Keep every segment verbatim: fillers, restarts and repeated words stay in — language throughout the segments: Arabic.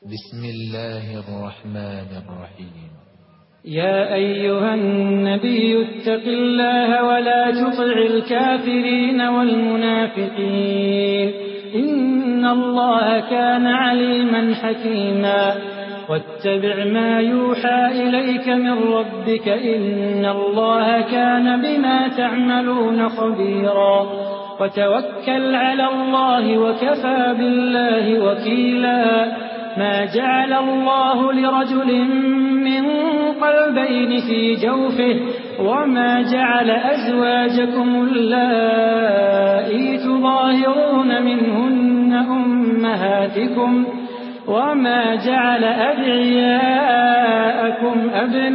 بسم الله الرحمن الرحيم. يا أيها النبي اتق الله ولا تطع الكافرين والمنافقين إن الله كان عليما حكيما واتبع ما يوحى إليك من ربك إن الله كان بما تعملون خبيرا وتوكل على الله وكفى بالله وكيلا ما جعل الله لرجل من قلبين في جوفه وما جعل أزواجكم اللائي تظاهرون منهن أمهاتكم وما جعل أدعياءكم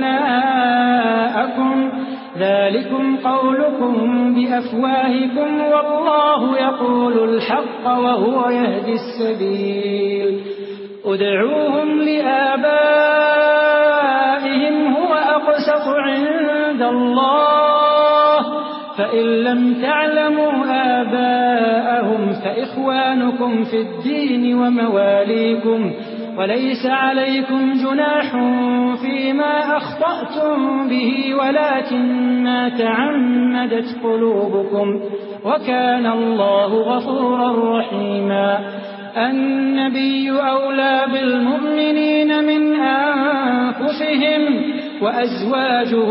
أبناءكم ذلكم قولكم بأفواهكم والله يقول الحق وهو يهدي السبيل ادعوهم لآبائهم هو أقسط عند الله فإن لم تعلموا آباءهم فإخوانكم في الدين ومواليكم وليس عليكم جناح فيما أخطأتم به ولكن ما تعمدت قلوبكم وكان الله غفورا رحيما النبي أولى بالمؤمنين من أنفسهم وأزواجه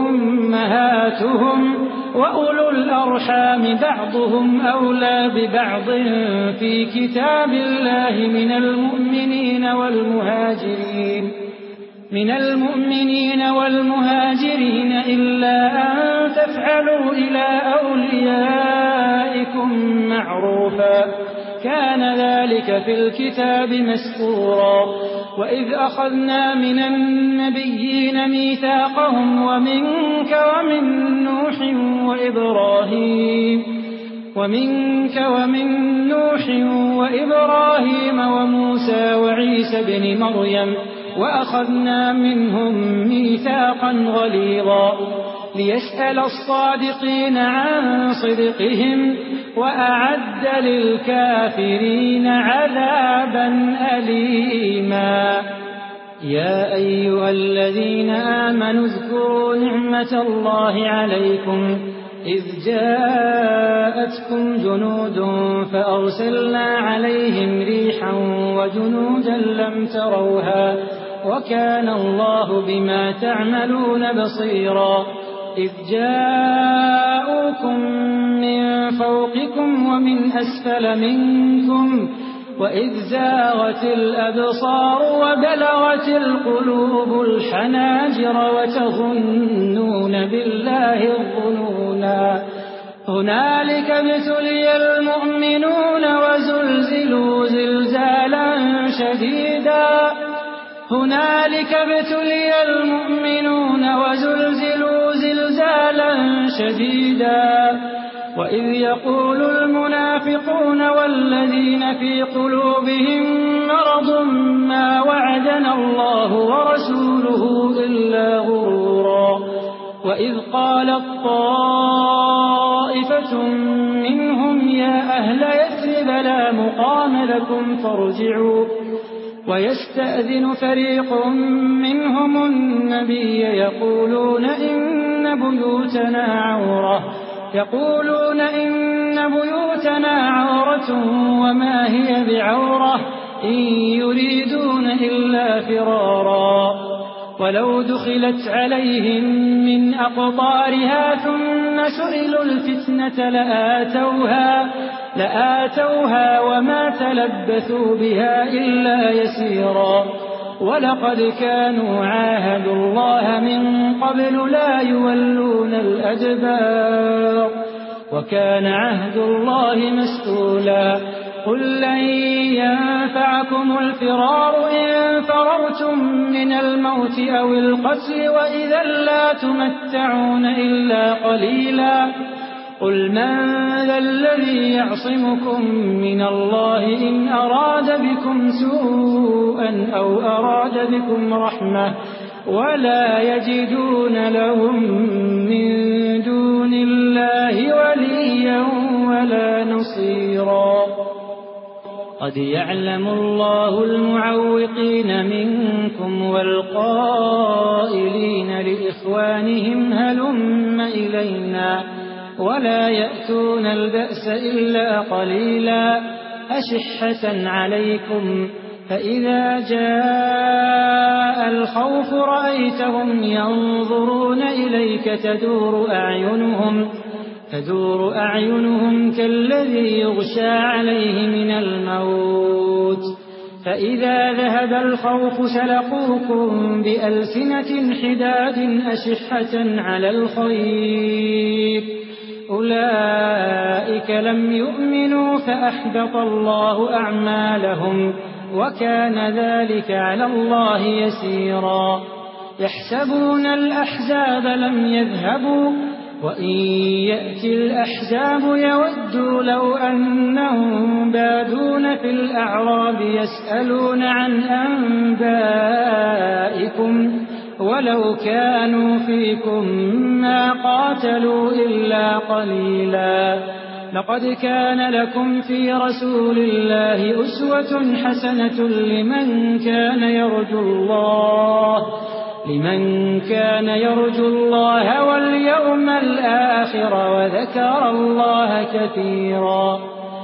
أمهاتهم وأولو الأرحام بعضهم أولى ببعض في كتاب الله من المؤمنين والمهاجرين من المؤمنين والمهاجرين إلا أن تفعلوا إلى أوليائكم معروفا كان ذلك في الكتاب مسطورا وإذ أخذنا من النبيين ميثاقهم ومنك ومن نوح وإبراهيم ومنك ومن نوح وإبراهيم وموسى وعيسى بن مريم وأخذنا منهم ميثاقا غليظا ليسأل الصادقين عن صدقهم وأعد للكافرين عذابا أليما يا أيها الذين آمنوا اذكروا نعمة الله عليكم إذ جاءتكم جنود فأرسلنا عليهم ريحا وجنودا لم تروها وكان الله بما تعملون بصيرا إذ جاءوكم من فوقكم ومن أسفل منكم وإذ زاغت الأبصار وبلغت القلوب الحناجر وتظنون بالله الظنونا هنالك ابتلي المؤمنون وزلزلوا زلزالا شديدا هنالك ابتلي المؤمنون وزلزلوا زلزالا شديدا وإذ يقول المنافقون والذين في قلوبهم مرض ما وعدنا الله ورسوله إلا غرورا وإذ قالت طائفة منهم يا أهل يثرب لا مقام لكم فارجعوا ويستأذن فريق منهم النبي يقولون إن بيوتنا عورة يقولون إن بيوتنا عورة وما هي بعورة إن يريدون إلا فرارا ولو دخلت عليهم من أقطارها ثم سئلوا الفتنة لآتوها لآتوها وما تلبثوا بها إلا يسيرا ولقد كانوا عاهدوا الله من قبل لا يولون الأدبار وكان عهد الله مسؤولا قل لن ينفعكم الفرار إن فررتم من الموت أو القتل وإذا لا تمتعون إلا قليلا قل من ذا الذي يعصمكم من الله إن أراد بكم سوءا أو أراد بكم رحمة ولا يجدون لهم من دون الله وليا ولا نصيرا قد يعلم الله المعوقين منكم والقائلين لإخوانهم هلم إلينا ولا يأتون البأس إلا قليلا أشحة عليكم فإذا جاء الخوف رأيتهم ينظرون إليك تدور أعينهم تدور أعينهم كالذي يغشى عليه من الموت فإذا ذهب الخوف سلقوكم بألسنة حداد أشحة على الخير أولئك لم يؤمنوا فأحبط الله أعمالهم وكان ذلك على الله يسيرا يحسبون الأحزاب لم يذهبوا وإن يأتي الأحزاب يودوا لو أنهم بادون في الأعراب يسألون عن أنبائكم ولو كانوا فيكم ما قاتلوا إلا قليلا لقد كان لكم في رسول الله أسوة حسنة لمن كان يرجو الله لمن كان يرجو الله واليوم الآخر وذكر الله كثيرا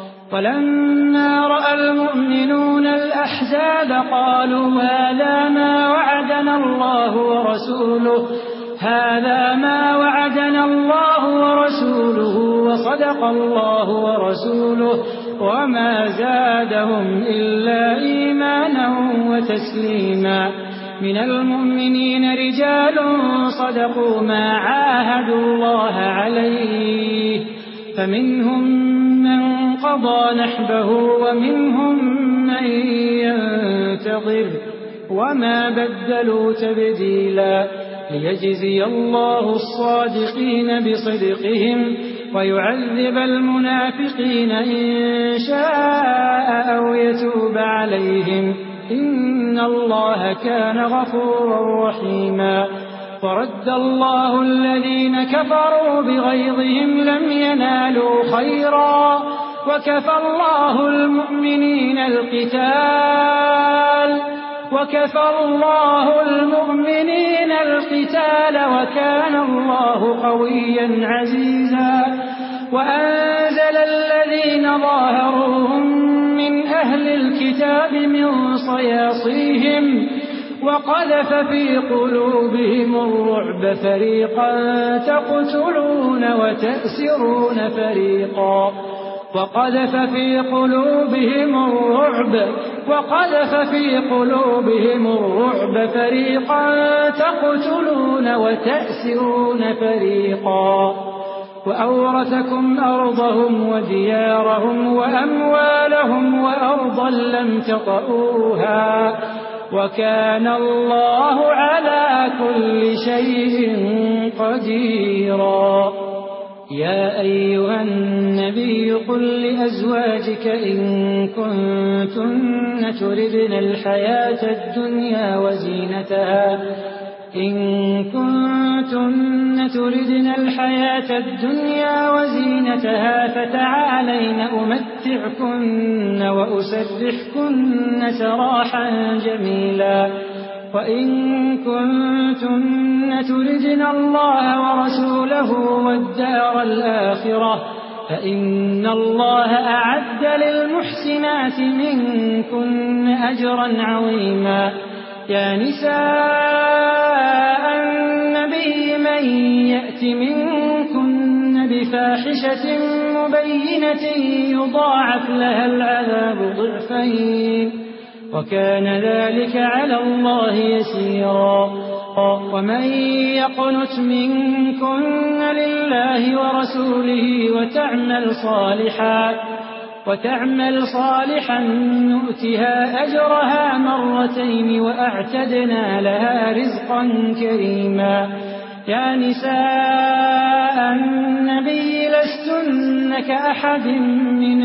ولما رأى المؤمنون الأحزاب قالوا هذا ما وعدنا الله ورسوله هذا ما وعدنا الله ورسوله وصدق الله ورسوله وما زادهم إلا إيمانا وتسليما من المؤمنين رجال صدقوا ما عاهدوا الله عليه فمنهم من قضى نحبه ومنهم من ينتظر وما بدلوا تبديلا ليجزي الله الصادقين بصدقهم ويعذب المنافقين إن شاء أو يتوب عليهم إن الله كان غفورا رحيما ورد الله الذين كفروا بغيظهم لم ينالوا خيرا وكفى الله المؤمنين القتال وكفى الله المؤمنين القتال وكان الله قويا عزيزا وأنزل الذين ظاهروهم من أهل الكتاب من صياصيهم وقذف في قلوبهم الرعب فريقا تقتلون وتأسرون فريقا وقذف في قلوبهم الرعب وقذف في قلوبهم الرعب فريقا تقتلون وتأسرون فريقا وأورثكم أرضهم وديارهم وأموالهم وأرضا لم تطئوها وكان الله على كل شيء قديرا يا أيها النبي قل لأزواجك إن كنتن تردن الحياة الدنيا وزينتها إن كنتن تردن الحياة الدنيا وزينتها فتعالين أمتعكن وأسرحكن سراحا جميلا وإن كنتن تردن الله ورسوله والدار الآخرة فإن الله أعد للمحسنات منكن أجرا عظيما يا نساء النبي من يأت منكن بفاحشة مبينة يضاعف لها العذاب ضعفين وكان ذلك على الله يسيرا ومن يقنت منكن لله ورسوله وتعمل صالحا وتعمل صالحا نؤتها أجرها مرتين وأعتدنا لها رزقا كريما يا نساء النبي لستن كأحد من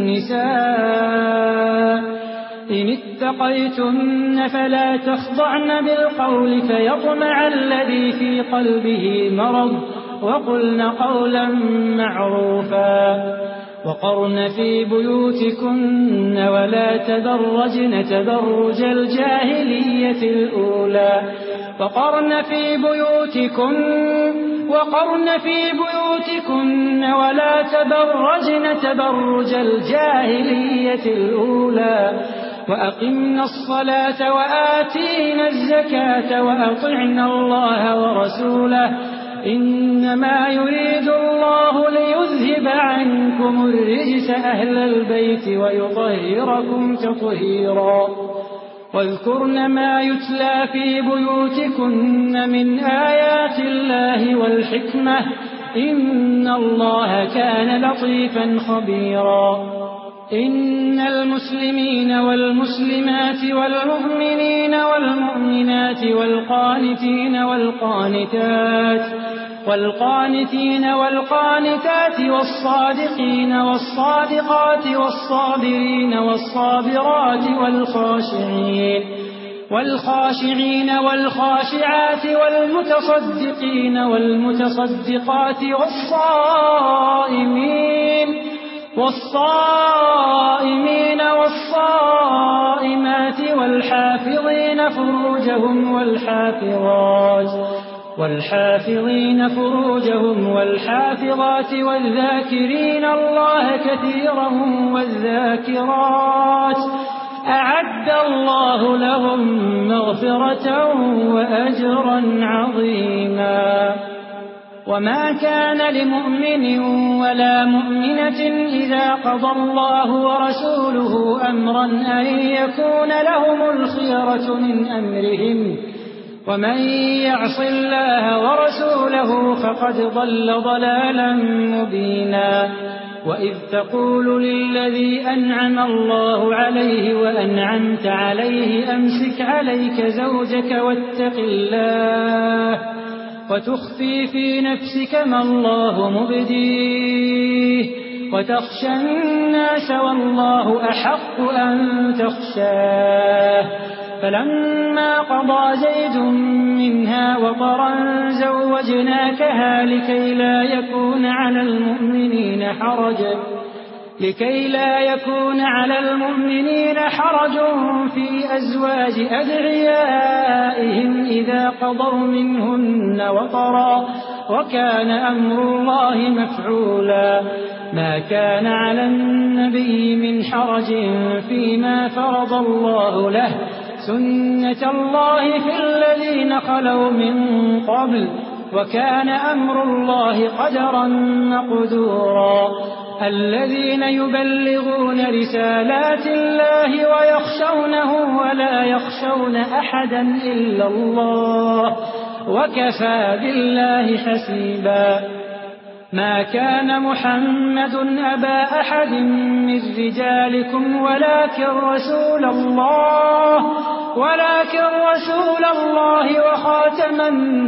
النساء إن اتقيتن فلا تخضعن بالقول فيطمع الذي في قلبه مرض وقلن قولا معروفا وقرن في بيوتكن ولا تبرجن تبرج الجاهلية الأولى وقرن في بيوتكن وقرن في بيوتكن ولا تبرجن تبرج الجاهلية الأولى وأقمنا الصلاة وآتينا الزكاة وأطعنا الله ورسوله إنما يريد الله ليذهب عنكم الرجس أهل البيت ويطهركم تطهيرا واذكرن ما يتلى في بيوتكن من آيات الله والحكمة إن الله كان لطيفا خبيرا إن المسلمين والمسلمات والمؤمنين والمؤمنات والقانتين والقانتات والقانتين والقانتات والصادقين والصادقات والصابرين والصابرات والخاشعين والخاشعين والخاشعات والمتصدقين والمتصدقات والصائمين والصائمين والصائمات والحافظين فروجهم والحافظات والحافظين فروجهم والحافظات والذاكرين الله كثيرا والذاكرات أعد الله لهم مغفرة وأجرا عظيما وما كان لمؤمن ولا مؤمنة إذا قضى الله ورسوله أمرا أن يكون لهم الخيرة من أمرهم ومن يعص الله ورسوله فقد ضل ضلالا مبينا وإذ تقول للذي أنعم الله عليه وأنعمت عليه أمسك عليك زوجك واتق الله وتخفي في نفسك ما الله مبديه وتخشى الناس والله أحق أن تخشاه فلما قضى زيد منها وطرا زوجناكها لكي لا يكون على المؤمنين حرج لكي لا يكون على المؤمنين حرج في أزواج أدعيائهم إذا قضوا منهن وطرا وكان أمر الله مفعولا ما كان على النبي من حرج فيما فرض الله له سنة الله في الذين خلوا من قبل وكان أمر الله قدرا مقدورا الذين يبلغون رسالات الله ويخشونه ولا يخشون أحدا إلا الله وكفى بالله حسيبا ما كان محمد أبا أحد من رجالكم ولكن رسول الله ولكن رسول الله وخاتم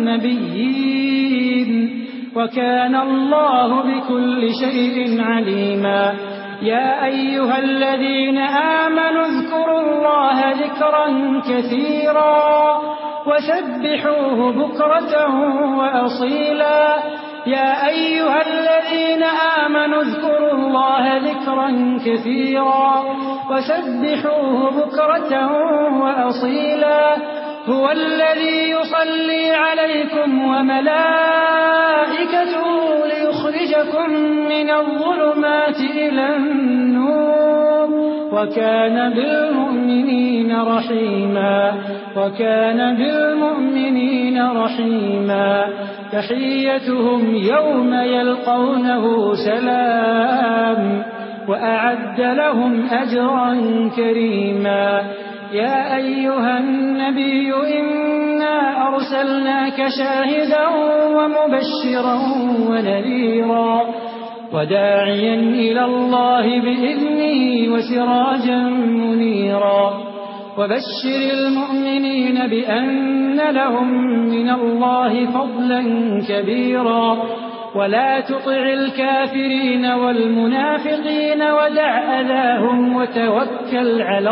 النبيين وكان الله بكل شيء عليما يا أيها الذين آمنوا اذكروا الله ذكرا كثيرا وسبحوه بكرة وأصيلا يا أيها الذين آمنوا اذكروا الله ذكرا كثيرا وسبحوه بكرة وأصيلا هو الذي يصلي عليكم وملائكته ليخرجكم من الظلمات إلى النور وكان بالمؤمنين رحيما وكان بالمؤمنين رحيما تحيتهم يوم يلقونه سلام وأعد لهم أجرا كريما يا أيها النبي إنا أرسلناك شاهدا ومبشرا ونذيرا وداعيا إلى الله بإذنه وسراجا منيرا وبشر المؤمنين بأن لهم من الله فضلا كبيرا ولا تطع الكافرين والمنافقين ودع أذاهم وتوكل على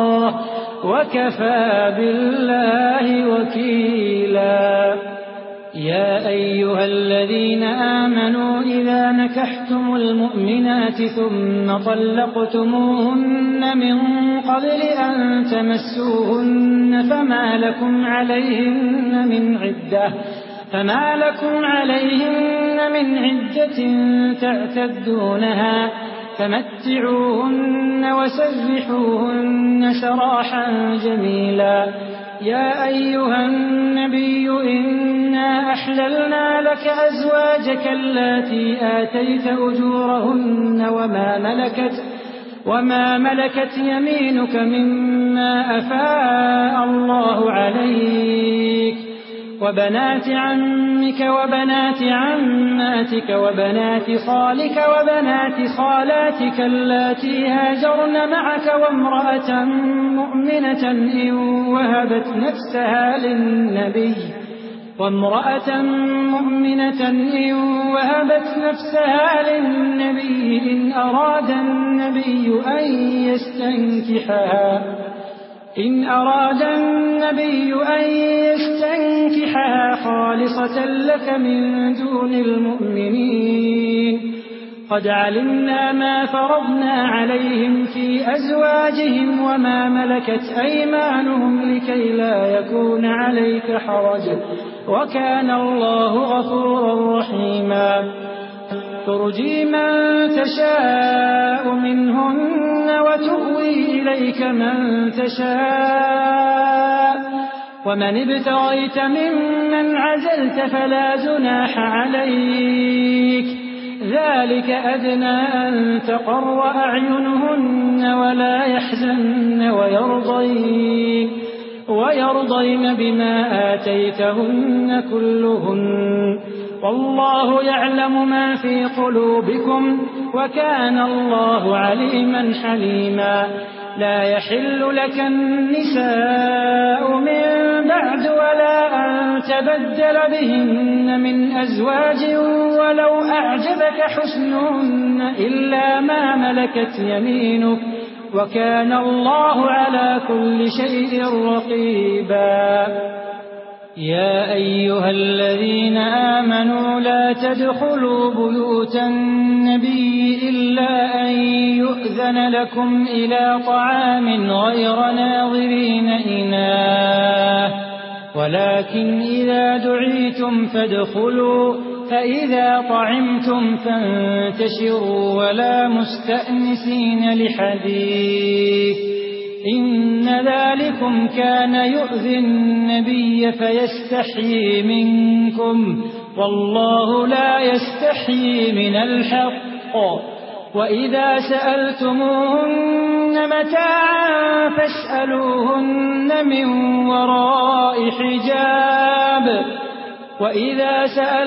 الله وكفى بالله وكيلا يا أيها الذين آمنوا إذا نكحتم المؤمنات ثم طلقتموهن من قبل أن تمسوهن فما لكم عليهن من عدة فما لكم عليهن من عدة تعتدونها فمتعوهن وسرحوهن سراحا جميلا. يا أيها النبي إنا أحللنا لك أزواجك اللاتي آتيت أجورهن وما ملكت وما ملكت يمينك مما أفاء الله عليك وبنات عمك وبنات عماتك وبنات خالك وبنات خالاتك اللاتي هاجرن معك وامرأة مؤمنة إن وهبت نفسها للنبي وامرأة مؤمنة إن وهبت نفسها للنبي إن أراد النبي أن يستنكحها إن أراد النبي أن يستنكحها خالصة لك من دون المؤمنين. قد علمنا ما فرضنا عليهم في أزواجهم وما ملكت أيمانهم لكي لا يكون عليك حرج وكان الله غفورا رحيما. ترجي من تشاء منهن وتؤوي إليك من تشاء ومن ابتغيت ممن عزلت فلا جناح عليك ذلك أدنى أن تقر أعينهن ولا يحزن ويرضين ويرضين بما آتيتهن كلهن والله يعلم ما في قلوبكم وكان الله عليما حليما. لا يحل لك النساء من بعد ولا أن تبدل بهن من أزواج ولو أعجبك حسنهن إلا ما ملكت يمينك وكان الله على كل شيء رقيبا. يا أيها الذين آمنوا لا تدخلوا بيوت النبي إلا أن يؤذن لكم إلى طعام غير ناظرين إناه ولكن إذا دعيتم فادخلوا فإذا طعمتم فانتشروا ولا مستأنسين لحديث إن ذلكم كان يؤذي النبي فيستحيي منكم والله لا يستحيي من الحق. وإذا سألتموهن متاعا فاسألوهن من وراء حجاب وإذا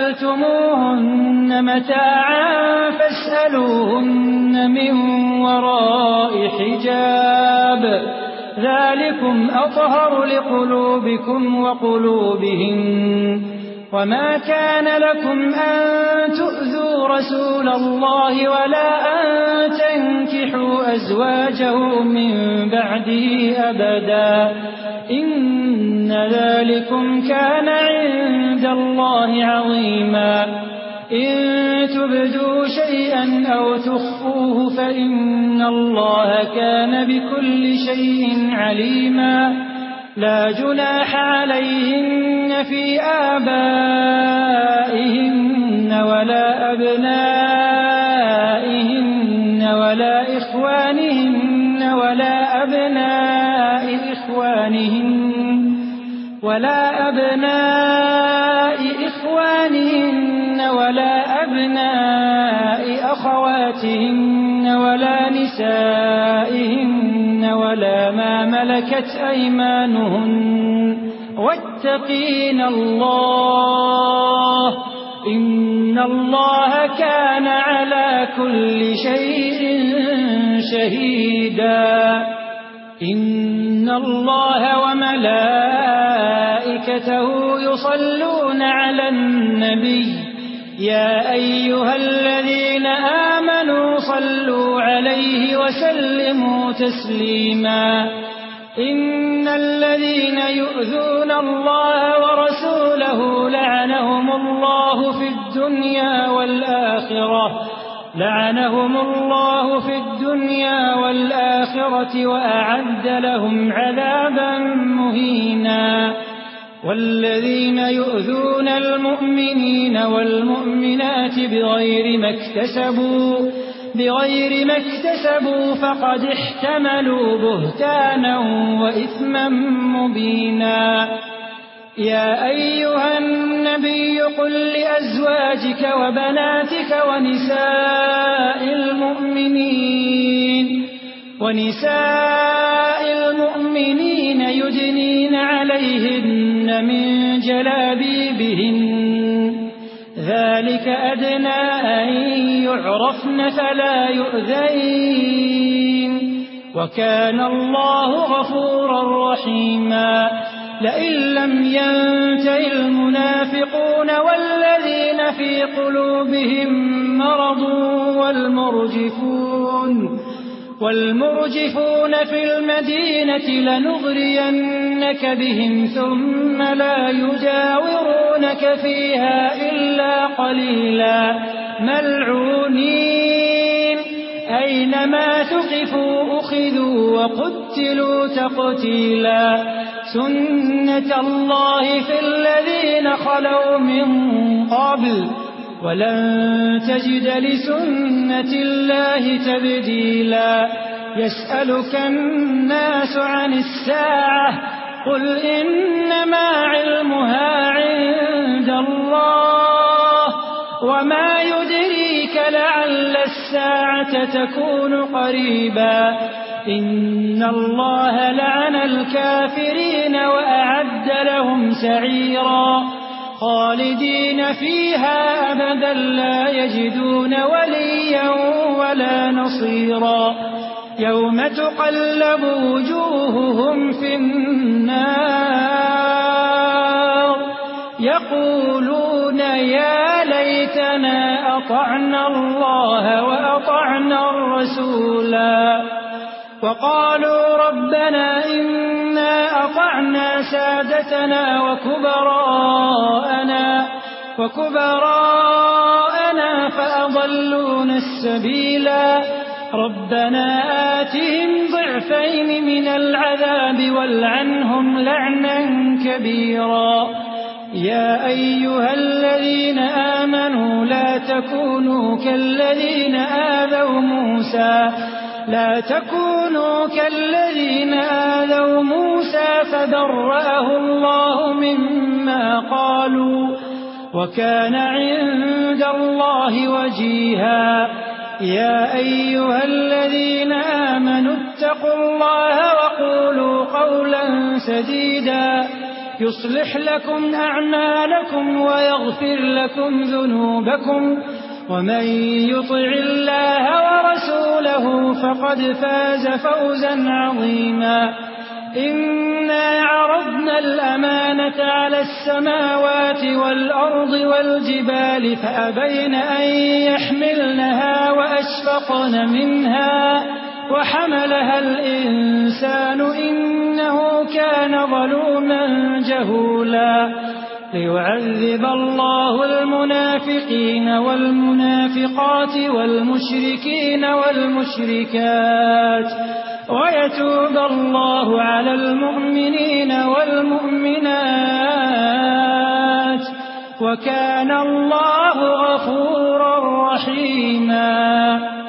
سألتموهن متاعا فاسألوهن من وراء حجاب ذلكم أطهر لقلوبكم وقلوبهن. وما كان لكم أن تؤذوا رسول الله ولا أن تنكحوا أزواجه من بعده أبدا إن ذلكم كان عند الله عظيما. إن تبدوا شيئا أو تخفوه فإن الله كان بكل شيء عليما. لا جناح عليهن في آبائهن ولا أبنائهن ولا إخوانهن ولا أبناء إخوانهن ولا أبناء إخوانهن ولا أبناء أخواتهن ولا نسائهن ولا ما ملكت أيمانهن واتقين الله إن الله كان على كل شيء شهيدا. إن الله وملائكته يصلون على النبي يا أيها الذين آمنوا صلوا عليه وسلموا تسليما. إن الذين يؤذون الله ورسوله لعنهم الله في الدنيا والآخرة لعنهم الله في الدنيا والآخرة وأعد لهم عذابا مهينا والذين يؤذون المؤمنين والمؤمنات بغير ما اكتسبوا بغير ما اكتسبوا فقد احتملوا بهتانا وإثما مبينا يا أيها النبي قل لأزواجك وبناتك ونساء المؤمنين ونساء المؤمنين يدنين عليهن من جلابيبهن ذلك أدنى أن يعرفن فلا يؤذين وكان الله غفورا رحيما لئن لم ينته المنافقون والذين في قلوبهم مرض والمرجفون والمرجفون في المدينة لنغرينك بهم ثم لا يجاورونك فيها إلا قليلا ملعونين أينما ثقفوا أخذوا وقتلوا تقتيلا سنة الله في الذين خلوا من قبل ولن تجد لسنة الله تبديلا يسألك الناس عن الساعة قل إنما علمها عند الله وما يدريك لعل الساعة تكون قريبا إن الله لعن الكافرين وأعد لهم سعيرا خالدين فيها أبدا لا يجدون وليا ولا نصيرا يوم تقلب وجوههم في النار يقولون يا ليتنا أطعنا الله وأطعنا الرسولا وقالوا ربنا إنا أطعنا سادتنا وكبراءنا وكبراءنا فأضلونا السبيلا ربنا آتهم ضعفين من العذاب والعنهم لعنا كبيرا يا أيها الذين آمنوا لا تكونوا كالذين آذوا موسى لا تكونوا كالذين آذوا موسى فبرأه الله مما قالوا وكان عند الله وجيها يا أيها الذين آمنوا اتقوا الله وقولوا قولا سديدا يصلح لكم أعمالكم ويغفر لكم ذنوبكم ومن يطع الله ورسوله فقد فاز فوزا عظيما إنا عرضنا الأمانة على السماوات والأرض والجبال فأبين أن يحملنها وأشفقن منها وحملها الإنسان إنه كان ظلوما جهولا ليعذب الله المنافقين والمنافقات والمشركين والمشركات ويتوب الله على المؤمنين والمؤمنات وكان الله غفورا رحيما